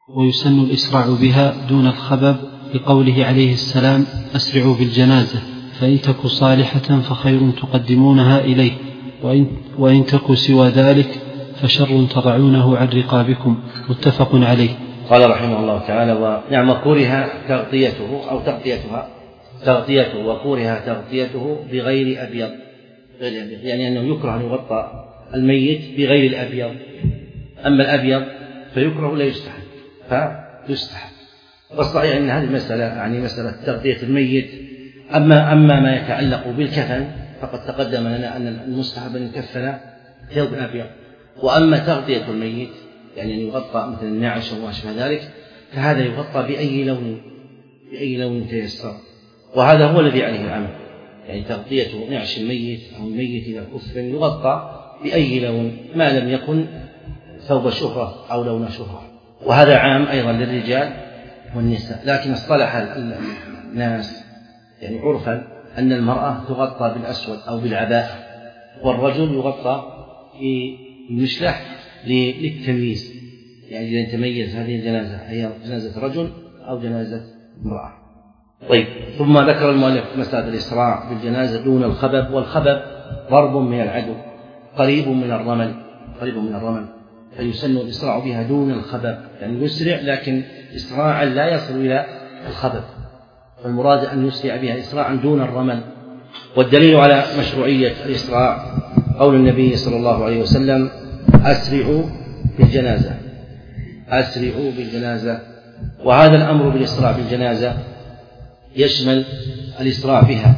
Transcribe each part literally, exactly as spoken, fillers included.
ويسن الإسراع بها دون الخبب لقوله عليه السلام أسرعوا بالجنازة فإن تك صالحة فخير تقدمونها إليه وإن, وإن تك سوى ذلك فشر تضعونه عن رقابكم. متفق عليه. قال رحمه الله تعالى: ونعم كره تغطيته أو تغطيتها تغطيته وكره تغطيته بغير أبيض، يعني أنه يكره أن يغطى الميت بغير الأبيض، أما الأبيض فيكره لا يستحب فيستحب. والصحيح أن هذه المسألة يعني مسألة تغطية الميت. أما أما ما يتعلق بالكفن فقد تقدم لنا أن المستحب أن يكفن ثوب أبيض، وأما تغطية الميت يعني أن يغطى مثل النعش وما أشبه ذلك فهذا يغطى بأي لون بأي لون تيسر، وهذا هو الذي عليه العمل، يعني تغطية نعش الميت أو الميت إذا كفن يغطى بأي لون ما لم يكن ثوب شهرة أو لون شهرة، وهذا عام أيضا للرجال والنساء. لكن اصطلح الناس يعني عرفا أن المرأة تغطى بالأسود أو بالعباءة، والرجل يغطى بالمشلح للتمييز، يعني إذا تميز هذه الجنازة هي جنازة رجل أو جنازة امرأة. طيب، ثم ذكر المؤلف مسألة الإسراع بالجنازة دون الخبب، والخبب ضرب من العدو قريب من الرمل قريب من الرمل فيسن الإسراع بها دون الخبب، يعني يسرع لكن إسراعا لا يصل إلى الخبب، فالمراد أن يسرع بها إسراعا دون الرمل. والدليل على مشروعية الإسراع قول النبي صلى الله عليه وسلم: أسرعوا بالجنازة أسرعوا بالجنازة. وهذا الأمر بالإسراع بالجنازة يشمل الإسراع بها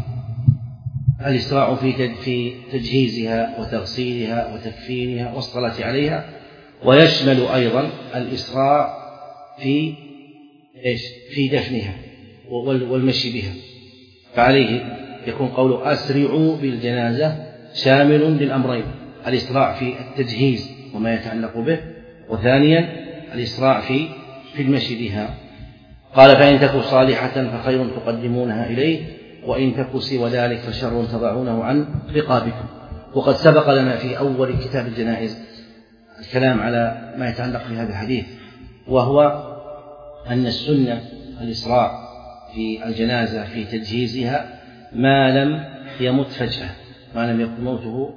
الإسراع في تجهيزها وتغسيلها وتكفينها والصلاة عليها، ويشمل أيضا الإسراع في إيش في دفنها والمشي بها. فعليه يكون قول أسرعوا بالجنازة شامل للأمرين: الإسراع في التجهيز وما يتعلق به، وثانيا الإسراع في في المشي بها. قال: فإن تكن صالحة فخير تقدمونها إليه وإن تكن سوى ذلك فشر تضعونه عن رقابكم. وقد سبق لنا في أول كتاب الجنائز الكلام على ما يتعلق بهذا الحديث، وهو أن السنة الإسراع في الجنازة في تجهيزها ما لم يمت فجأة ما لم يكن موته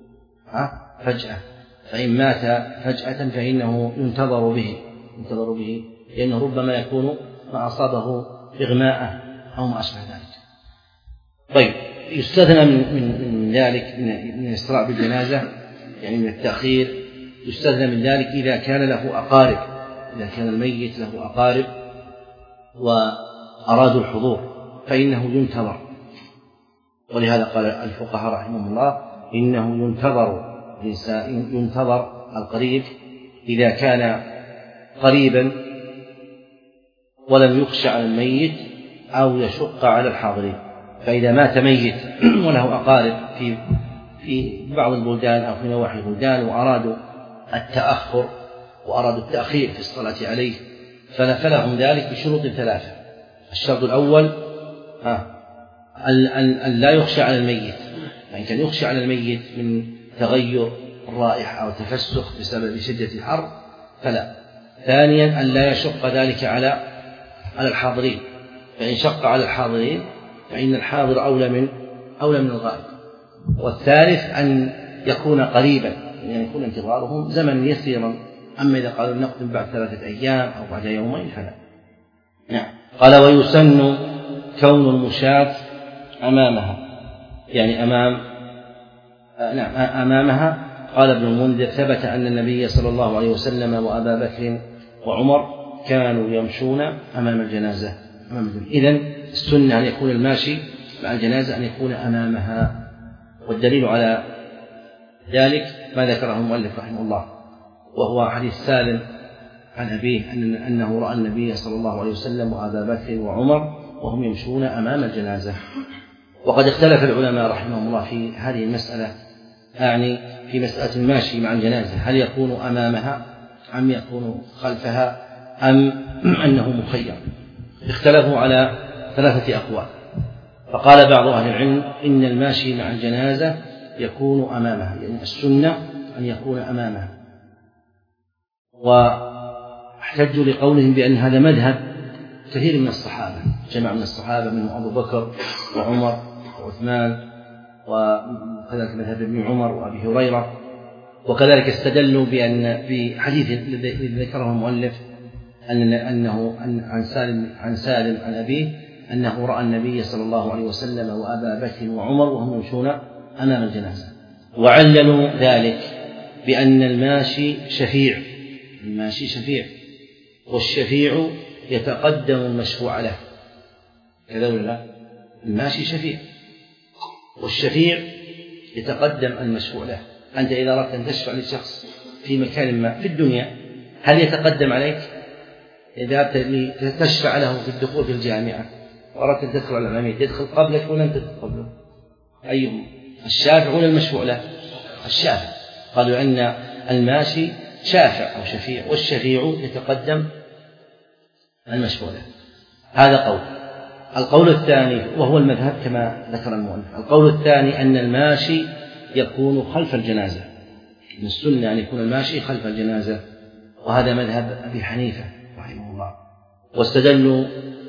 فجأة، فإن مات فجأة فإنه ينتظر به ينتظر به لأنه ربما يكون ما أصابه إغماء أو ما أشبه ذلك. طيب، يستثنى من, من, من ذلك من الإسراع بالجنازة يعني من التأخير، يستثنى من ذلك إذا كان له أقارب إذا كان الميت له أقارب وأرادوا الحضور فإنه ينتظر. ولهذا قال الفقهاء رحمهم الله: إنه ينتظر ينتظر القريب إذا كان قريبا ولم يخشى على الميت أو يشق على الحاضرين. فإذا مات ميت وله أقارب في في بعض البلدان أو في نواحي البلدان وأرادوا التأخر وأرادوا التأخير في الصلاة عليه فلهم ذلك بشروط ثلاثة. الشرط الأول أن لا يخشى على الميت، يعني كان يخشى على الميت من تغير الرائحة أو تفسخ بسبب شدة الحر فلا. ثانيا أن لا يشق ذلك على على الحاضرين، فإن شق على الحاضرين فإن الحاضر أولى من أولى من الغائب. والثالث أن يكون قريبا، يعني يكون انتظارهم زمن يسيرا، أما إذا قالوا نقدم بعد ثلاثة أيام أو بعد يومين فلا. نعم. قال: ويسن كون المشاة أمامها، يعني أمام آه نعم أمامها. قال ابن المنذر: ثبت أن النبي صلى الله عليه وسلم وأبا بكر وعمر كانوا يمشون أمام الجنازة. إذن السنة أن يكون الماشي مع الجنازة أن يكون أمامها. والدليل على ذلك ما ذكره المؤلف رحمه الله، وهو حديث سالم عن أبيه أن أنه رأى النبي صلى الله عليه وسلم وأبا بكر وعمر وهم يمشون أمام الجنازة. وقد اختلف العلماء رحمهم الله في هذه المسألة، يعني في مسألة الماشي مع الجنازة هل يكون أمامها أم يكون خلفها أم أنه مخير. اختلفوا على ثلاثة أقوال. فقال بعض أهل العلم إن الماشي مع الجنازة يكون أمامها، يعني السنة أن يكون أمامها. احتجوا لقولهم بأن هذا مذهب كثير من الصحابة، جمع من الصحابة منهم أبو بكر وعمر وعثمان، وكذلك مذهب ابن عمر وأبي هريرة. وكذلك استدلوا بأن في حديث الذي ذكره المؤلف أن أنه عن سالم عن سالم عن أبيه أنه رأى النبي صلى الله عليه وسلم وأبا بكر وعمر وهم يمشون أمام الجنازة، وعللوا ذلك بأن الماشي شفيع، الماشي شفيع، والشفيع يتقدم المشفوع له، كذا ولا لا؟ الماشي شفيع والشفيع يتقدم المشفوع له. أنت إذا أردت أن تشفع لشخص في مكان ما في الدنيا هل يتقدم عليك؟ إذا أردت تشفع له في الدخول في الجامعة وأردت أن تدخل على الأمامية تدخل قبلك ولا أنت تدخل قبله؟ أيهم؟ الشافع ولا المشفوع له؟ الشافع. قالوا أن الماشي شافع أو شفيع، والشفيع يتقدم المشفوع له. هذا قول. القول الثاني وهو المذهب كما ذكر المؤلف، القول الثاني أن الماشي يكون خلف الجنازة، من السنة أن يكون الماشي خلف الجنازة، وهذا مذهب أبي حنيفة رحمه الله. واستدلوا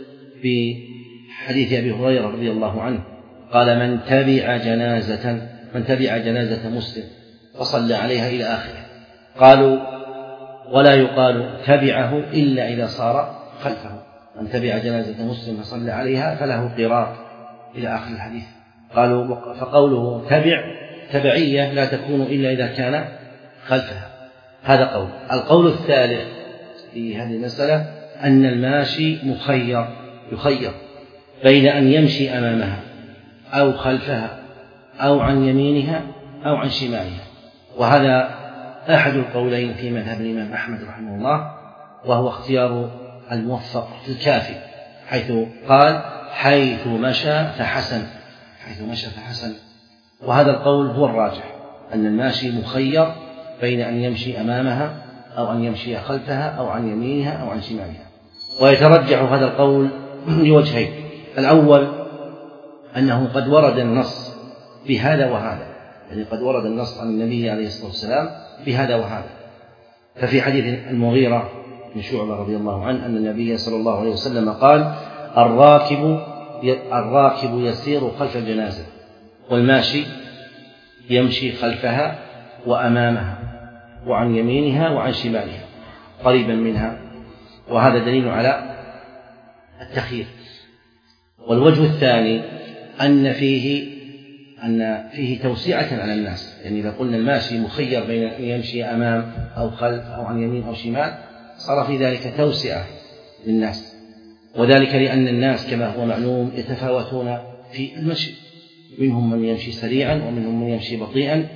بحديث أبي هريرة رضي الله عنه قال من تبع جنازة من تبع جنازة مسلم فصلى عليها إلى آخره. قالوا ولا يقال تبعه إلا إذا صار خلفه، من تبع جنازة مسلم فصلى عليها فله قراط إلى آخر الحديث. قالوا فقوله تبع تبعية لا تكون إلا إذا كان خلفها. هذا قول. القول الثالث في هذه المسألة أن الماشي مخير يخير بين أن يمشي أمامها أو خلفها أو عن يمينها أو عن شمالها، وهذا أحد القولين في مذهب الإمام أحمد رحمه الله، وهو اختيار الموفق في الكافي، حيث قال حيث مشى فحسن، حيث مشى فحسن. وهذا القول هو الراجح، أن الماشي مخير بين أن يمشي أمامها أو أن يمشي خلفها أو عن يمينها أو عن شمالها. ويترجح هذا القول لوجهين: الأول أنه قد ورد النص بهذا وهذا، يعني قد ورد النص عن النبي عليه الصلاة والسلام بهذا وهذا. ففي حديث المغيرة بن شعبة رضي الله عنه أن النبي صلى الله عليه وسلم قال الراكب الراكب يسير خلف الجنازة والماشي يمشي خلفها وأمامها وعن يمينها وعن شمالها قريبا منها، وهذا دليل على التخيير. والوجه الثاني أن فيه أن فيه توسعة على الناس، يعني إذا قلنا الماشي مخير بين أن يمشي أمام أو خلف أو عن يمين أو شمال صار في ذلك توسعة للناس، وذلك لأن الناس كما هو معلوم يتفاوتون في المشي، منهم من يمشي سريعا ومنهم من يمشي بطيئا،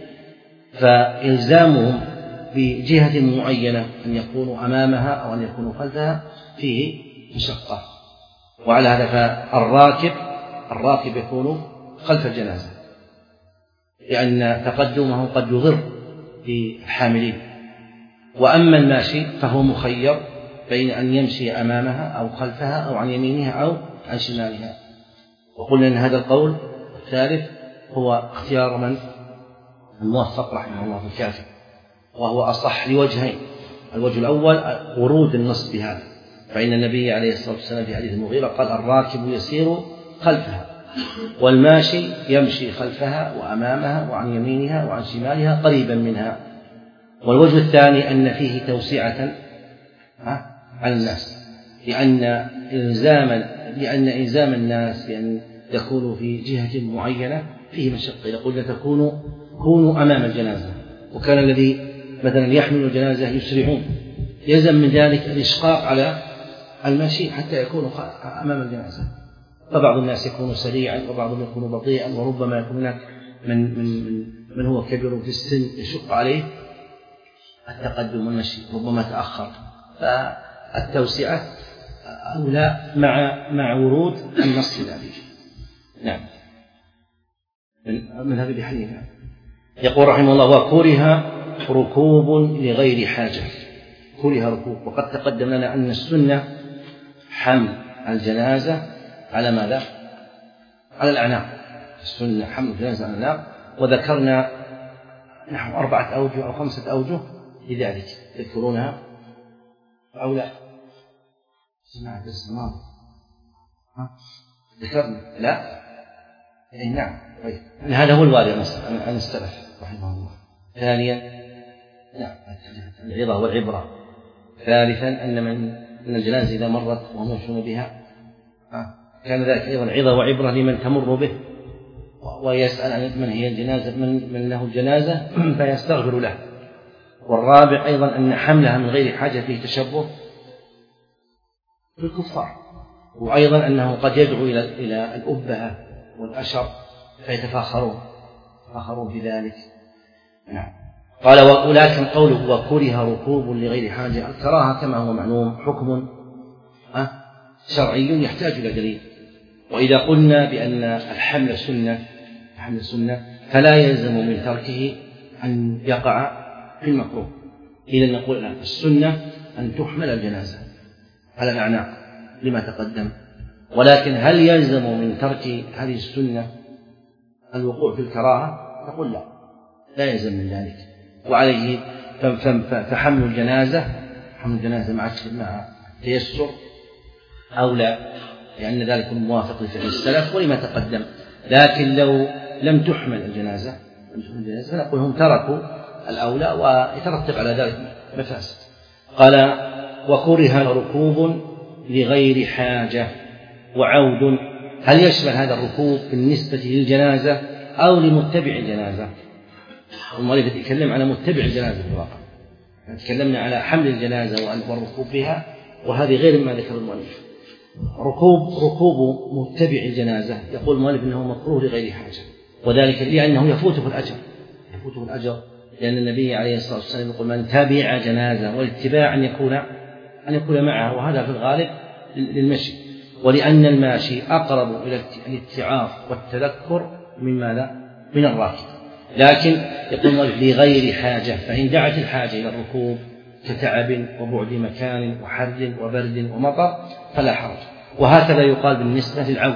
فإلزامهم بجهة معينة أن يكونوا أمامها أو أن يكونوا خلفها فيه مشقة. وعلى هذا فالراكب الراكب يكون خلف الجنازة، لأن تقدمه قد يضر بالحاملين. وأما الماشي فهو مخير بين أن يمشي أمامها أو خلفها أو عن يمينها أو عن شمالها. وقلنا أن هذا القول الثالث هو اختيار من الموفق رحمه الله في الكافي، وهو أصح لوجهين: الوجه الأول ورود النص بهذا، فإن النبي عليه الصلاة والسلام في حديث المغيرة قال الراكب يسير خلفها والماشي يمشي خلفها وأمامها وعن يمينها وعن شمالها قريبا منها. والوجه الثاني أن فيه توسعة على الناس، لأن إلزام لأن إلزام الناس بأن يكونوا في جهة معينة فيه مشقة. إذا قلنا تكونوا كونوا أمام الجنازة، وكان الذي مثلا يحمل الجنازة يسرعون، يلزم من ذلك الإشقاق على الماشي حتى يكونوا أمام الجنازة. فبعض الناس يكون سريعا وبعضهم يكون بطيئا، وربما يكون هناك من, من, من, من هو كبير في السن يشق عليه التقدم والمشي، ربما تأخر، فالتوسعة أولى مع مع ورود النص ذلك. نعم. من مذهب أبي حنيفة. يقول رحمه الله: وكره ركوب لغير حاجة. كره ركوب، وقد تقدم لنا أن السنة حمل الجنازة على ماذا؟ على الأعناق. السنة حمل الجنازة على الأعناق، وذكرنا نحو أربعة أوجه أو خمسة أوجه لذلك، تذكرونها أو لا؟ سمعت السماء ذكرنا لا إيه نعم طيب هذا هو الوارد عن السلف رحمه الله. ثانيا نعم العظة والعبرة. ثالثا أن من من الجنازة إذا مرت وهم يمشون بها كان ذلك أيضا عظة وعبرة لمن تمر به ويسأل عن من هي الجنازة من من له الجنازة فيستغفر له. والرابع أيضا أن حملها من غير حاجة فيه تشبه بالكفار. وأيضا أنه قد يدعو إلى إلى الأبهة والأشر فيتفاخرون يتفاخرون بذلك. نعم. قال ولكن قوله وكره ركوب لغير حاجة الكراهة كما هو معلوم حكم شرعي يحتاج إلى دليل. وإذا قلنا بأن الحمل سنة الحمل سنة فلا يلزم من تركه أن يقع في المكروه. إذا نقول السنة أن تحمل الجنازة على الأعناق لما تقدم. ولكن هل يلزم من ترك هذه السنة الوقوع في الكراهة؟ نقول لا لا يلزم من ذلك. وعليه فحمل الجنازة حمل الجنازة مع التيسر أولى لأن ذلك موافق لفعل السلف ولما تقدم. لكن لو لم تحمل الجنازة فنقول هم تركوا الأولى ويترتب على ذلك مفاسد. قال وكره ركوب لغير حاجة وعود. هل يشمل هذا الركوب بالنسبة للجنازة أو لمتبع الجنازة؟ المؤلف يتكلم على متبع الجنازة في الواقع. تكلمنا على حمل الجنازة والركوب بها وهذه غير ما ذكر المؤلف. ركوب ركوب متبع الجنازة يقول المؤلف إنه مكروه لغير حاجة وذلك لأنه يفوته الأجر يفوته الأجر لأن النبي عليه الصلاة والسلام يقول من تبع جنازة والاتباع أن يكون أن يكون معه وهذا في الغالب للمشي. ولأن الماشي أقرب إلى الاتعاظ والتذكر من ماذا؟ من الراكب. لكن يقول لغير حاجة فإن دعت الحاجة إلى الركوب كتعب وبعد مكان وحر وبرد ومطر فلا حرج. وهكذا يقال بالنسبة للعود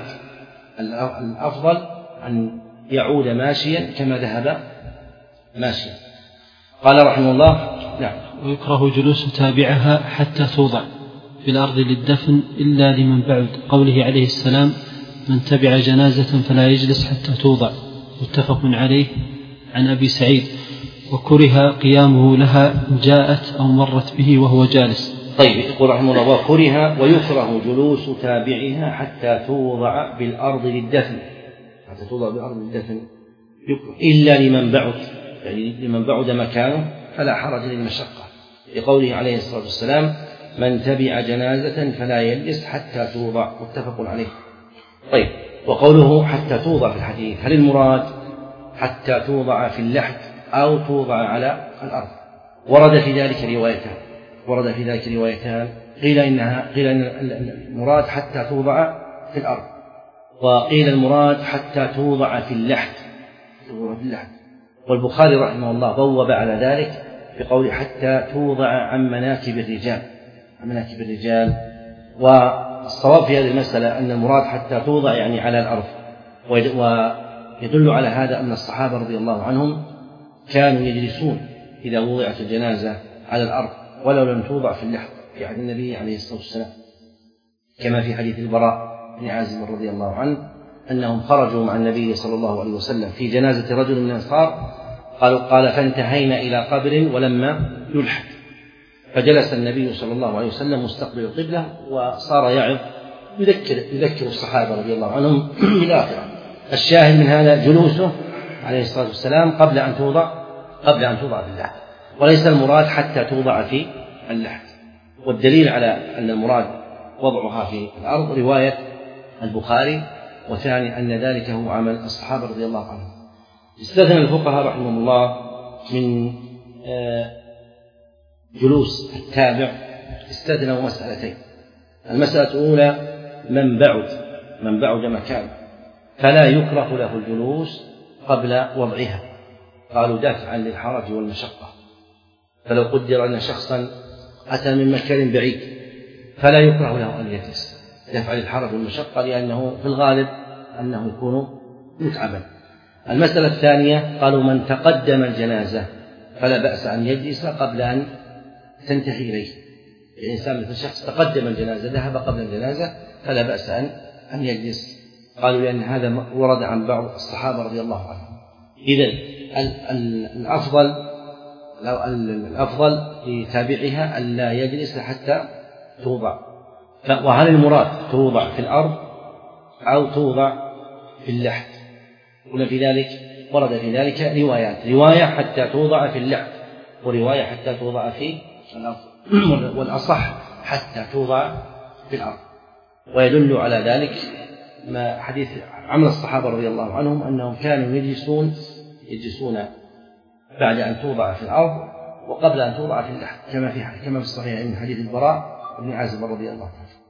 الأفضل أن يعود ماشيا كما ذهب ماشيا. قال رحمه الله نعم. ويكره جلوس تابعها حتى توضع في الأرض للدفن إلا لمن بعد قوله عليه السلام من تبع جنازة فلا يجلس حتى توضع متفق عليه عن أبي سعيد. وكره قيامه لها جاءت أو مرت به وهو جالس. طيب يقول رحمه الله وكره ويكره جلوس تابعها حتى توضع بالأرض للدفن حتى توضع بالأرض للدفن إلا لمن بعد يعني لمن بعد مكانه فلا حرج للمشقة لقوله عليه الصلاة والسلام من تبع جنازة فلا يجلس حتى توضع متفق عليه. طيب وقوله حتى توضع في الحديث هل المراد حتى توضع في اللحد أو توضع على الأرض؟ ورد في ذلك روايتان ورد في ذلك روايتان قيل إنها قيل إن المراد حتى توضع في الأرض وقيل المراد حتى توضع في اللحد توضع في اللحد. والبخاري رحمه الله بوب على ذلك بقول حتى توضع عن مناكب الرجال عن مناكب الرجال. والصواب في هذه المسألة أن المراد حتى توضع يعني على الأرض. ويدل على هذا أن الصحابة رضي الله عنهم كانوا يجلسون إذا وضعت الجنازة على الأرض ولو لم توضع في اللحد في عهد النبي عليه الصلاة والسلام كما في حديث البراء بن عازب رضي الله عنه أنهم خرجوا مع النبي صلى الله عليه وسلم في جنازة رجل من الأنصار قال قال فانتهينا إلى قبر ولما يلحد فجلس النبي صلى الله عليه وسلم مستقبل القبلة وصار يعظ يذكر يذكر الصحابة رضي الله عنهم بالآخرة. الشاهد من هذا جلوسه عليه الصلاة والسلام قبل أن توضع قبل أن توضع في اللحد وليس المراد حتى توضع في اللحد. والدليل على أن المراد وضعها في الأرض رواية البخاري وثاني أن ذلك هو عمل الصحابة رضي الله عنهم. استثنى الفقهاء رحمهم الله من جلوس التابع استثنوا مسألتين. المسألة الأولى من بعد من بعد مكان فلا يكره له الجلوس قبل وضعها قالوا دافعا للحرج والمشقة. فلو قدر أن شخصا أتى من مكان بعيد فلا يكره له أن يجلس دافعا للحرج والمشقة لأنه في الغالب أنه يكون متعبا. المسألة الثانية قالوا من تقدم الجنازة فلا بأس أن يجلس قبل أن تنتهي إليه الإنسان مثل شخص تقدم الجنازة ذهب قبل الجنازة فلا بأس أن أن يجلس. قالوا لأن هذا ورد عن بعض الصحابة رضي الله عنهم. إذن الأفضل لو الأفضل لتابعها ألا يجلس حتى توضع. وهل المراد توضع في الأرض أو توضع في اللحد؟ قلنا في ذلك ورد في ذلك روايات، رواية حتى توضع في اللحد، ورواية حتى توضع في الأرض، والأصح حتى توضع في الأرض. ويدل على ذلك ما حديث عمل الصحابة رضي الله عنهم أنهم كانوا يجلسون يجلسون بعد أن توضع في الأرض وقبل أن توضع في اللحد، كما في كما في الصحيح من حديث البراء بن عازب رضي الله عنه.